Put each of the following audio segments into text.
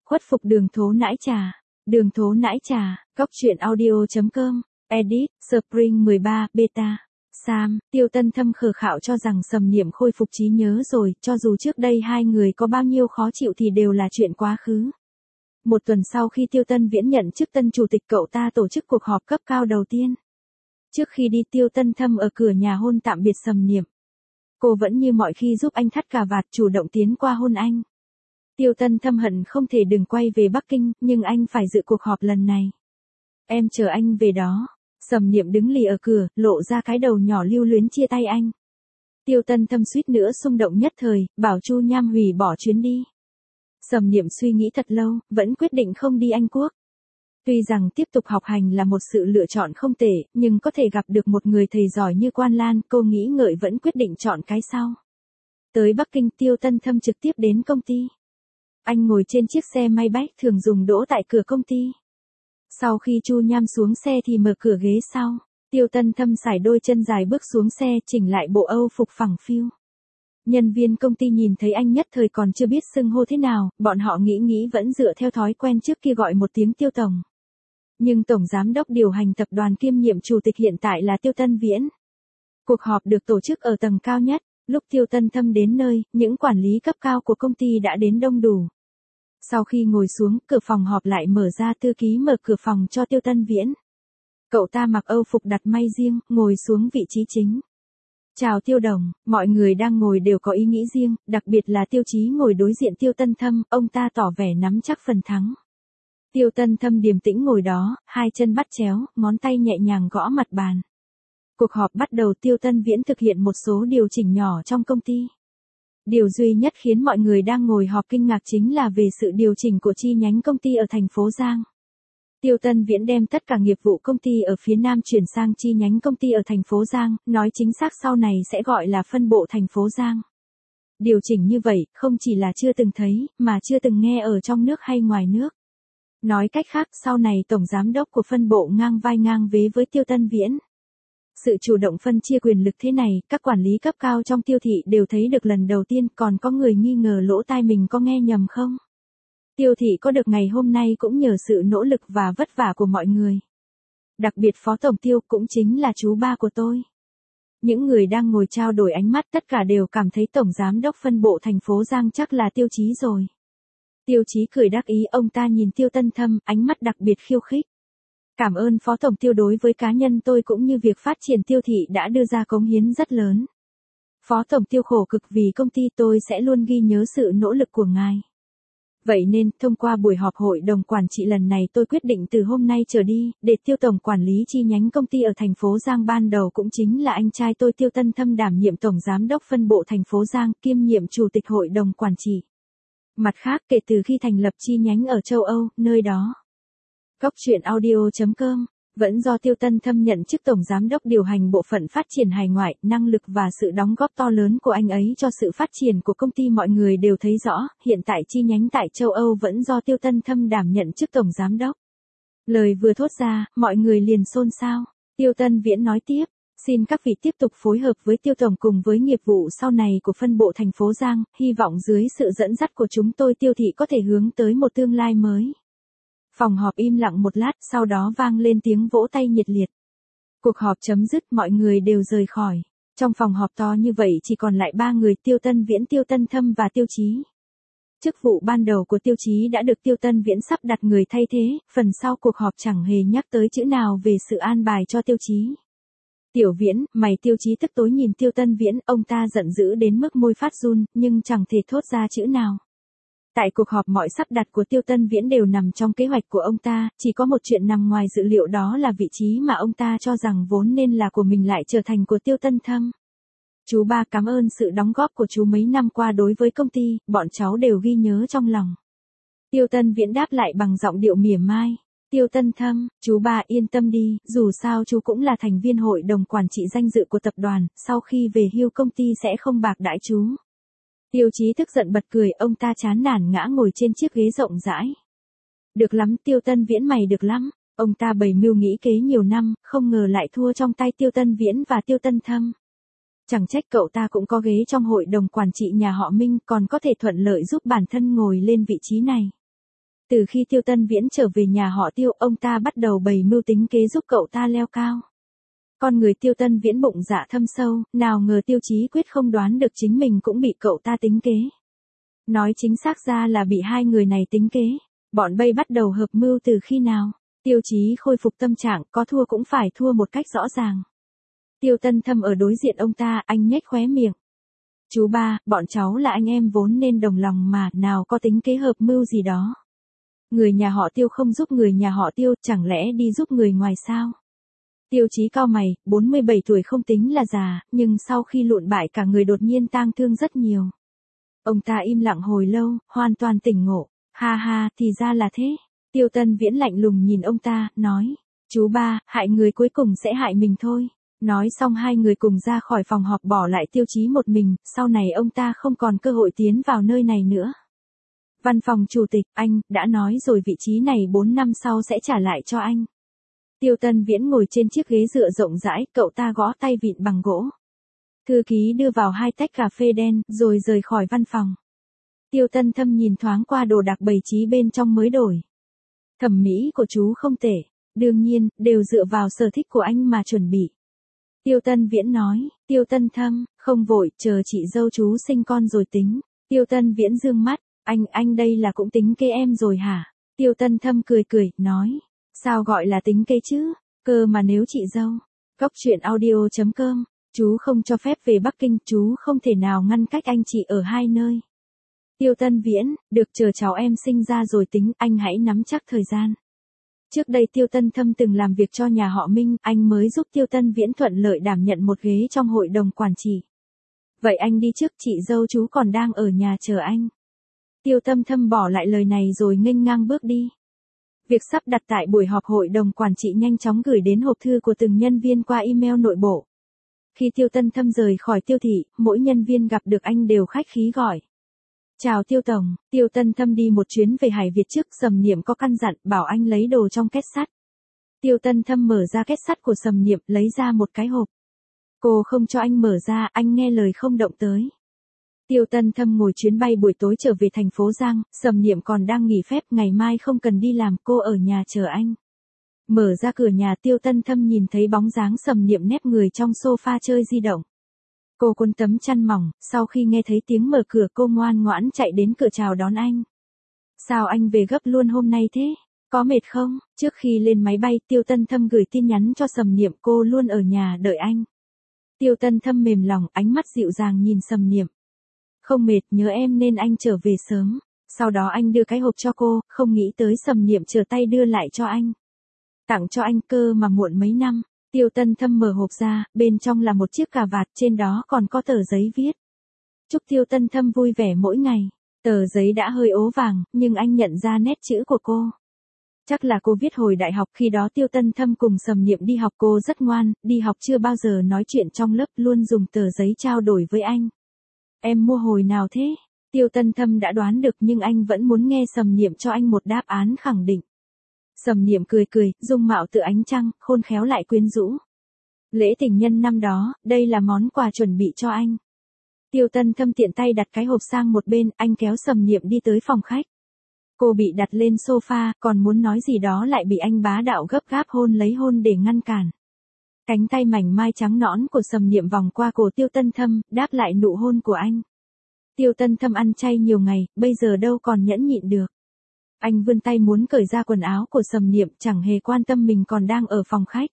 Khuất phục đường thố nãi trà. Đường thố nãi trà, góc truyện audio.com, edit, Spring 13, beta. Sam, Tiêu Tân Thâm khờ khạo cho rằng Sầm Niệm khôi phục trí nhớ rồi, cho dù trước đây hai người có bao nhiêu khó chịu thì đều là chuyện quá khứ. Một tuần sau khi Tiêu Tân Viễn nhận chức tân chủ tịch, cậu ta tổ chức cuộc họp cấp cao đầu tiên. Trước khi đi, Tiêu Tân Thâm ở cửa nhà hôn tạm biệt Sầm Niệm. Cô vẫn như mọi khi giúp anh thắt cà vạt, chủ động tiến qua hôn anh. Tiêu Tân Thâm hận không thể đừng quay về Bắc Kinh, nhưng anh phải dự cuộc họp lần này. Em chờ anh về đó. Sầm Niệm đứng lì ở cửa, lộ ra cái đầu nhỏ lưu luyến chia tay anh. Tiêu Tân Thâm suýt nữa xung động nhất thời, bảo Chu Nham hủy bỏ chuyến đi. Sầm Niệm suy nghĩ thật lâu, vẫn quyết định không đi Anh Quốc. Tuy rằng tiếp tục học hành là một sự lựa chọn không tệ, nhưng có thể gặp được một người thầy giỏi như Quan Lan, cô nghĩ ngợi vẫn quyết định chọn cái sau. Tới Bắc Kinh, Tiêu Tân Thâm trực tiếp đến công ty. Anh ngồi trên chiếc xe Maybach thường dùng đỗ tại cửa công ty. Sau khi Chu Nham xuống xe thì mở cửa ghế sau. Tiêu Tân Thâm sải đôi chân dài bước xuống xe, chỉnh lại bộ Âu phục phẳng phiu. Nhân viên công ty nhìn thấy anh nhất thời còn chưa biết xưng hô thế nào, bọn họ nghĩ vẫn dựa theo thói quen trước kia gọi một tiếng Tiêu Tổng. Nhưng Tổng Giám đốc điều hành tập đoàn kiêm nhiệm chủ tịch hiện tại là Tiêu Tân Viễn. Cuộc họp được tổ chức ở tầng cao nhất. Lúc Tiêu Tân Thâm đến nơi, những quản lý cấp cao của công ty đã đến đông đủ. Sau khi ngồi xuống, cửa phòng họp lại mở ra, thư ký mở cửa phòng cho Tiêu Tân Viễn. Cậu ta mặc Âu phục đặt may riêng, ngồi xuống vị trí chính. Chào Tiêu Đồng, mọi người đang ngồi đều có ý nghĩ riêng, đặc biệt là Tiêu Chí ngồi đối diện Tiêu Tân Thâm, ông ta tỏ vẻ nắm chắc phần thắng. Tiêu Tân Thâm điềm tĩnh ngồi đó, hai chân bắt chéo, ngón tay nhẹ nhàng gõ mặt bàn. Cuộc họp bắt đầu, Tiêu Tân Viễn thực hiện một số điều chỉnh nhỏ trong công ty. Điều duy nhất khiến mọi người đang ngồi họp kinh ngạc chính là về sự điều chỉnh của chi nhánh công ty ở thành phố Giang. Tiêu Tân Viễn đem tất cả nghiệp vụ công ty ở phía Nam chuyển sang chi nhánh công ty ở thành phố Giang, nói chính xác sau này sẽ gọi là phân bộ thành phố Giang. Điều chỉnh như vậy, không chỉ là chưa từng thấy, mà chưa từng nghe ở trong nước hay ngoài nước. Nói cách khác, sau này Tổng Giám đốc của phân bộ ngang vai ngang vế với Tiêu Tân Viễn. Sự chủ động phân chia quyền lực thế này, các quản lý cấp cao trong Tiêu thị đều thấy được lần đầu tiên, còn có người nghi ngờ lỗ tai mình có nghe nhầm không? Tiêu thị có được ngày hôm nay cũng nhờ sự nỗ lực và vất vả của mọi người. Đặc biệt Phó Tổng Tiêu cũng chính là chú ba của tôi. Những người đang ngồi trao đổi ánh mắt tất cả đều cảm thấy Tổng Giám đốc phân bộ thành phố Giang chắc là Tiêu Chí rồi. Tiêu Chí cười đắc ý, ông ta nhìn Tiêu Tân Thâm, ánh mắt đặc biệt khiêu khích. Cảm ơn Phó Tổng Tiêu, đối với cá nhân tôi cũng như việc phát triển Tiêu thị đã đưa ra cống hiến rất lớn. Phó Tổng Tiêu khổ cực vì công ty, tôi sẽ luôn ghi nhớ sự nỗ lực của ngài. Vậy nên, thông qua buổi họp hội đồng quản trị lần này, tôi quyết định từ hôm nay trở đi, để Tiêu Tổng quản lý chi nhánh công ty ở thành phố Giang, ban đầu cũng chính là anh trai tôi Tiêu Tân Thâm đảm nhiệm Tổng Giám đốc phân bộ thành phố Giang, kiêm nhiệm Chủ tịch Hội đồng Quản trị. Mặt khác, kể từ khi thành lập chi nhánh ở châu Âu, nơi đó. Góc truyện audio.com, vẫn do Tiêu Tân Thâm nhận chức Tổng Giám đốc điều hành bộ phận phát triển hải ngoại, năng lực và sự đóng góp to lớn của anh ấy cho sự phát triển của công ty mọi người đều thấy rõ, hiện tại chi nhánh tại châu Âu vẫn do Tiêu Tân Thâm đảm nhận chức Tổng Giám đốc. Lời vừa thốt ra, mọi người liền xôn xao. Tiêu Tân Viễn nói tiếp, xin các vị tiếp tục phối hợp với Tiêu Tổng cùng với nghiệp vụ sau này của phân bộ thành phố Giang, hy vọng dưới sự dẫn dắt của chúng tôi Tiêu thị có thể hướng tới một tương lai mới. Phòng họp im lặng một lát, sau đó vang lên tiếng vỗ tay nhiệt liệt. Cuộc họp chấm dứt, mọi người đều rời khỏi. Trong phòng họp to như vậy chỉ còn lại ba người, Tiêu Tân Viễn, Tiêu Tân Thâm và Tiêu Chí. Chức vụ ban đầu của Tiêu Chí đã được Tiêu Tân Viễn sắp đặt người thay thế, phần sau cuộc họp chẳng hề nhắc tới chữ nào về sự an bài cho Tiêu Chí. Tiểu Viễn, mày! Tiêu Chí tức tối nhìn Tiêu Tân Viễn, ông ta giận dữ đến mức môi phát run, nhưng chẳng thể thốt ra chữ nào. Tại cuộc họp mọi sắp đặt của Tiêu Tân Viễn đều nằm trong kế hoạch của ông ta, chỉ có một chuyện nằm ngoài dự liệu, đó là vị trí mà ông ta cho rằng vốn nên là của mình lại trở thành của Tiêu Tân Thâm. Chú ba, cảm ơn sự đóng góp của chú mấy năm qua đối với công ty, bọn cháu đều ghi nhớ trong lòng. Tiêu Tân Viễn đáp lại bằng giọng điệu mỉa mai. Tiêu Tân Thâm, chú ba yên tâm đi, dù sao chú cũng là thành viên hội đồng quản trị danh dự của tập đoàn, sau khi về hưu công ty sẽ không bạc đãi chú. Tiêu Chí tức giận bật cười, ông ta chán nản ngã ngồi trên chiếc ghế rộng rãi. Được lắm Tiêu Tân Viễn, mày được lắm. Ông ta bày mưu nghĩ kế nhiều năm, không ngờ lại thua trong tay Tiêu Tân Viễn và Tiêu Tân Thâm. Chẳng trách cậu ta cũng có ghế trong hội đồng quản trị nhà họ Minh, còn có thể thuận lợi giúp bản thân ngồi lên vị trí này. Từ khi Tiêu Tân Viễn trở về nhà họ Tiêu, ông ta bắt đầu bày mưu tính kế giúp cậu ta leo cao. Con người Tiêu Tân Viễn bụng dạ thâm sâu, nào ngờ Tiêu Chí Quyết không đoán được chính mình cũng bị cậu ta tính kế. Nói chính xác ra là bị hai người này tính kế. Bọn Bay bắt đầu hợp mưu từ khi nào? Tiêu Chí khôi phục tâm trạng, có thua cũng phải thua một cách rõ ràng. Tiêu Tân Thâm ở đối diện ông ta, anh nhếch khóe miệng. Chú ba, bọn cháu là anh em vốn nên đồng lòng mà, nào có tính kế hợp mưu gì đó. Người nhà họ Tiêu không giúp người nhà họ Tiêu, chẳng lẽ đi giúp người ngoài sao? Tiêu Chí cau mày, 47 tuổi không tính là già, nhưng sau khi lụn bại cả người đột nhiên tang thương rất nhiều. Ông ta im lặng hồi lâu, hoàn toàn tỉnh ngộ. Ha ha, thì ra là thế. Tiêu Tân Viễn lạnh lùng nhìn ông ta, nói. Chú ba, hại người cuối cùng sẽ hại mình thôi. Nói xong hai người cùng ra khỏi phòng họp bỏ lại Tiêu Chí một mình, sau này ông ta không còn cơ hội tiến vào nơi này nữa. Văn phòng chủ tịch, anh, đã nói rồi vị trí này 4 năm sau sẽ trả lại cho anh. Tiêu Tân Viễn ngồi trên chiếc ghế dựa rộng rãi, cậu ta gõ tay vịn bằng gỗ. Thư ký đưa vào 2 tách cà phê đen, rồi rời khỏi văn phòng. Tiêu Tân Thâm nhìn thoáng qua đồ đạc bày trí bên trong mới đổi. Thẩm mỹ của chú không tệ, đương nhiên, đều dựa vào sở thích của anh mà chuẩn bị. Tiêu Tân Viễn nói, Tiêu Tân Thâm, không vội, chờ chị dâu chú sinh con rồi tính. Tiêu Tân Viễn dương mắt, anh đây là cũng tính kế em rồi hả? Tiêu Tân Thâm cười, nói, sao gọi là tính kế chứ, cơ mà nếu chị dâu. Cóc truyện audio.com, chú không cho phép về Bắc Kinh, chú không thể nào ngăn cách anh chị ở hai nơi. Tiêu Tân Viễn, được chờ cháu em sinh ra rồi tính, anh hãy nắm chắc thời gian. Trước đây Tiêu Tân Thâm từng làm việc cho nhà họ Minh, anh mới giúp Tiêu Tân Viễn thuận lợi đảm nhận một ghế trong hội đồng quản trị. Vậy anh đi trước, chị dâu chú còn đang ở nhà chờ anh. Tiêu Tân Thâm bỏ lại lời này rồi nghênh ngang bước đi. Việc sắp đặt tại buổi họp hội đồng quản trị nhanh chóng gửi đến hộp thư của từng nhân viên qua email nội bộ. Khi Tiêu Tân Thâm rời khỏi Tiêu thị, mỗi nhân viên gặp được anh đều khách khí gọi. Chào Tiêu Tổng, Tiêu Tân Thâm đi một chuyến về Hải Việt trước, Sầm Niệm có căn dặn bảo anh lấy đồ trong két sắt. Tiêu Tân Thâm mở ra két sắt của Sầm Niệm, lấy ra một cái hộp. Cô không cho anh mở ra, anh nghe lời không động tới. Tiêu Tân Thâm ngồi chuyến bay buổi tối trở về thành phố Giang, Sầm Niệm còn đang nghỉ phép, ngày mai không cần đi làm, cô ở nhà chờ anh. Mở ra cửa nhà, Tiêu Tân Thâm nhìn thấy bóng dáng Sầm Niệm nép người trong sofa chơi di động. Cô cuốn tấm chăn mỏng, sau khi nghe thấy tiếng mở cửa cô ngoan ngoãn chạy đến cửa chào đón anh. Sao anh về gấp luôn hôm nay thế? Có mệt không? Trước khi lên máy bay, Tiêu Tân Thâm gửi tin nhắn cho Sầm Niệm, cô luôn ở nhà đợi anh. Tiêu Tân Thâm mềm lòng, ánh mắt dịu dàng nhìn Sầm Niệm. Không mệt, nhớ em nên anh trở về sớm. Sau đó anh đưa cái hộp cho cô, không nghĩ tới Sầm Niệm trở tay đưa lại cho anh. Tặng cho anh cơ mà muộn mấy năm. Tiêu Tân Thâm mở hộp ra, bên trong là một chiếc cà vạt, trên đó còn có tờ giấy viết. Chúc Tiêu Tân Thâm vui vẻ mỗi ngày. Tờ giấy đã hơi ố vàng, nhưng anh nhận ra nét chữ của cô. Chắc là cô viết hồi đại học, khi đó Tiêu Tân Thâm cùng Sầm Niệm đi học, cô rất ngoan, đi học chưa bao giờ nói chuyện trong lớp, luôn dùng tờ giấy trao đổi với anh. Em mua hồi nào thế? Tiêu Tân Thâm đã đoán được nhưng anh vẫn muốn nghe Sầm Niệm cho anh một đáp án khẳng định. Sầm Niệm cười, dung mạo tựa ánh trăng, khôn khéo lại quyến rũ. Lễ tình nhân năm đó, đây là món quà chuẩn bị cho anh. Tiêu Tân Thâm tiện tay đặt cái hộp sang một bên, anh kéo Sầm Niệm đi tới phòng khách. Cô bị đặt lên sofa, còn muốn nói gì đó lại bị anh bá đạo gấp gáp hôn lấy hôn để ngăn cản. Cánh tay mảnh mai trắng nõn của Sầm Niệm vòng qua cổ Tiêu Tân Thâm, đáp lại nụ hôn của anh. Tiêu Tân Thâm ăn chay nhiều ngày, bây giờ đâu còn nhẫn nhịn được. Anh vươn tay muốn cởi ra quần áo của Sầm Niệm, chẳng hề quan tâm mình còn đang ở phòng khách.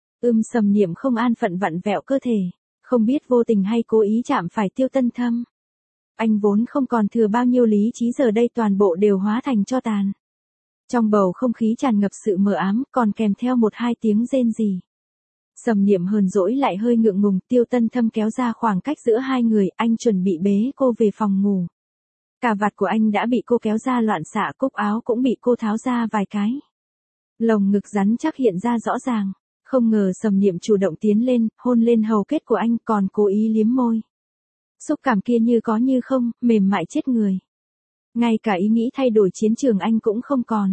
Sầm Niệm không an phận vặn vẹo cơ thể, không biết vô tình hay cố ý chạm phải Tiêu Tân Thâm. Anh vốn không còn thừa bao nhiêu lý trí, giờ đây toàn bộ đều hóa thành tro tàn. Trong bầu không khí tràn ngập sự mờ ám, còn kèm theo một hai tiếng rên rỉ. Sầm Niệm hờn dỗi lại hơi ngượng ngùng, Tiêu Tân Thâm kéo ra khoảng cách giữa hai người, anh chuẩn bị bế cô về phòng ngủ. Cà vạt của anh đã bị cô kéo ra loạn xạ, cúc áo cũng bị cô tháo ra vài cái. Lồng ngực rắn chắc hiện ra rõ ràng. Không ngờ Sầm Niệm chủ động tiến lên, hôn lên hầu kết của anh, còn cố ý liếm môi. Xúc cảm kia như có như không, mềm mại chết người. Ngay cả ý nghĩ thay đổi chiến trường anh cũng không còn.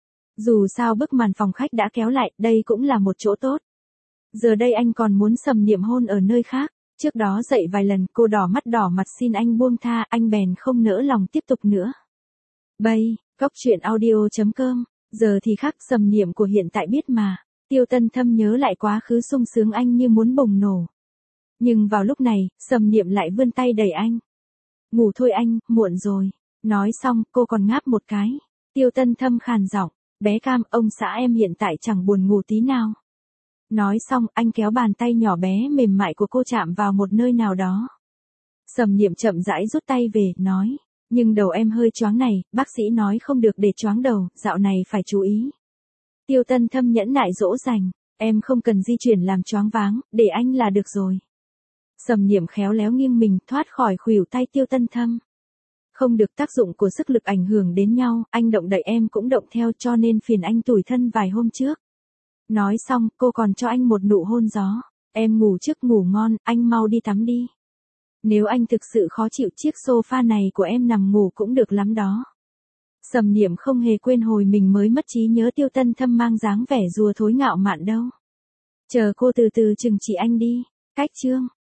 Dù sao bức màn phòng khách đã kéo lại, đây cũng là một chỗ tốt. Giờ đây anh còn muốn Sầm Niệm hôn ở nơi khác. Trước đó dậy vài lần, cô đỏ mặt xin anh buông tha, anh bèn không nỡ lòng tiếp tục nữa. Bay, Cóc truyện audio.com, giờ thì khác Sầm Niệm của hiện tại biết mà. Tiêu Tân Thâm nhớ lại quá khứ sung sướng anh như muốn bùng nổ. Nhưng vào lúc này, Sầm Niệm lại vươn tay đẩy anh. Ngủ thôi anh, muộn rồi. Nói xong, cô còn ngáp một cái. Tiêu Tân Thâm khàn giọng, bé Cam, ông xã em hiện tại chẳng buồn ngủ tí nào. Nói xong, anh kéo bàn tay nhỏ bé mềm mại của cô chạm vào một nơi nào đó. Sầm Niệm chậm rãi rút tay về, nói, nhưng đầu em hơi choáng này, bác sĩ nói không được để choáng đầu, dạo này phải chú ý. Tiêu Tân Thâm nhẫn nại dỗ dành, em không cần di chuyển làm choáng váng, để anh là được rồi. Sầm Niệm khéo léo nghiêng mình thoát khỏi khuỷu tay Tiêu Tân Thâm. Không được, tác dụng của sức lực ảnh hưởng đến nhau, anh động đậy em cũng động theo, cho nên phiền anh tủi thân vài hôm trước. Nói xong, cô còn cho anh một nụ hôn gió. Em ngủ trước, ngủ ngon, anh mau đi tắm đi. Nếu anh thực sự khó chịu, chiếc sofa này của em nằm ngủ cũng được lắm đó. Sầm Niệm không hề quên hồi mình mới mất trí nhớ Tiêu Tân Thâm mang dáng vẻ rùa thối ngạo mạn đâu. Chờ cô từ từ trừng trị anh đi. Cách chương